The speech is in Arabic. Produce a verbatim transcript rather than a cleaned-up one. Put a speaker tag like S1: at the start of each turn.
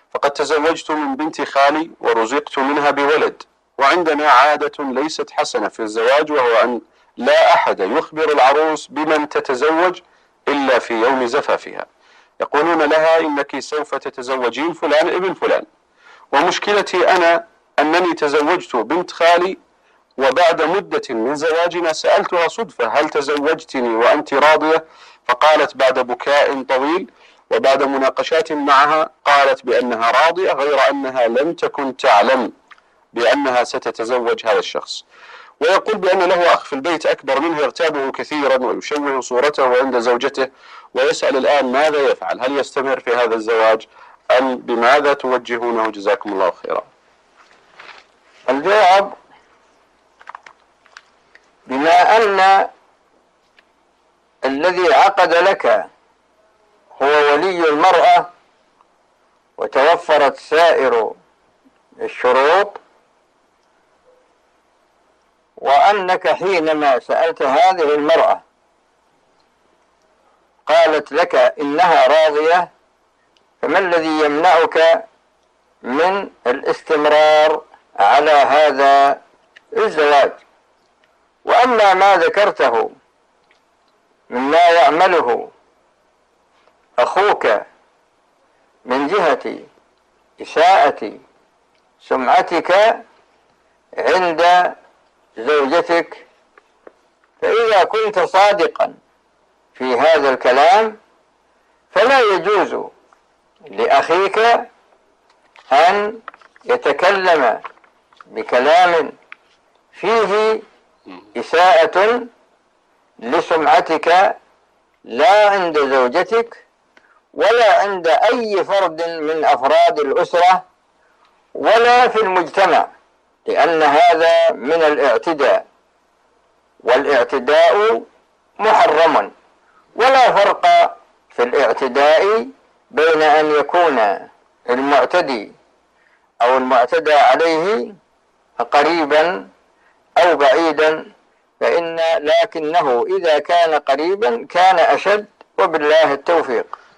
S1: فقد تزوجت من بنت خالي ورزقت منها بولد، وعندنا عادة ليست حسنة في الزواج، وهو أن لا أحد يخبر العروس بمن تتزوج إلا في يوم زفافها. يقولون لها إنك سوف تتزوجين فلان ابن فلان، ومشكلتي أنا أنني تزوجت بنت خالي، وبعد مدة من زواجنا سألتها صدفة هل تزوجتني وأنت راضية؟ فقالت بعد بكاء طويل وبعد مناقشات معها قالت بأنها راضية، غير أنها لم تكن تعلم بأنها ستتزوج هذا الشخص. ويقول بأن له أخ في البيت أكبر منه يغتابه كثيرا ويشوه صورته عند زوجته، ويسأل الآن ماذا يفعل؟ هل يستمر في هذا الزواج أم بماذا توجهونه؟ جزاكم الله خيرا.
S2: الجواب: بما أن الذي عقد لك هو ولي المرأة وتوفرت سائر الشروط، وأنك حينما سألت هذه المرأة قالت لك إنها راضية، فما الذي يمنعك من الاستمرار على هذا الزواج؟ وأما ما ذكرته مما يعمله أخوك من جهة إساءة سمعتك عند زوجتك، فإذا كنت صادقا في هذا الكلام فلا يجوز لأخيك أن يتكلم بكلام فيه إساءة لسمعتك، لا عند زوجتك ولا عند أي فرد من أفراد الأسرة ولا في المجتمع، لأن هذا من الاعتداء، والاعتداء محرم، ولا فرق في الاعتداء بين أن يكون المعتدي أو المعتدى عليه قريبا أو بعيدا، فإن لكنه إذا كان قريبا كان أشد، وبالله التوفيق.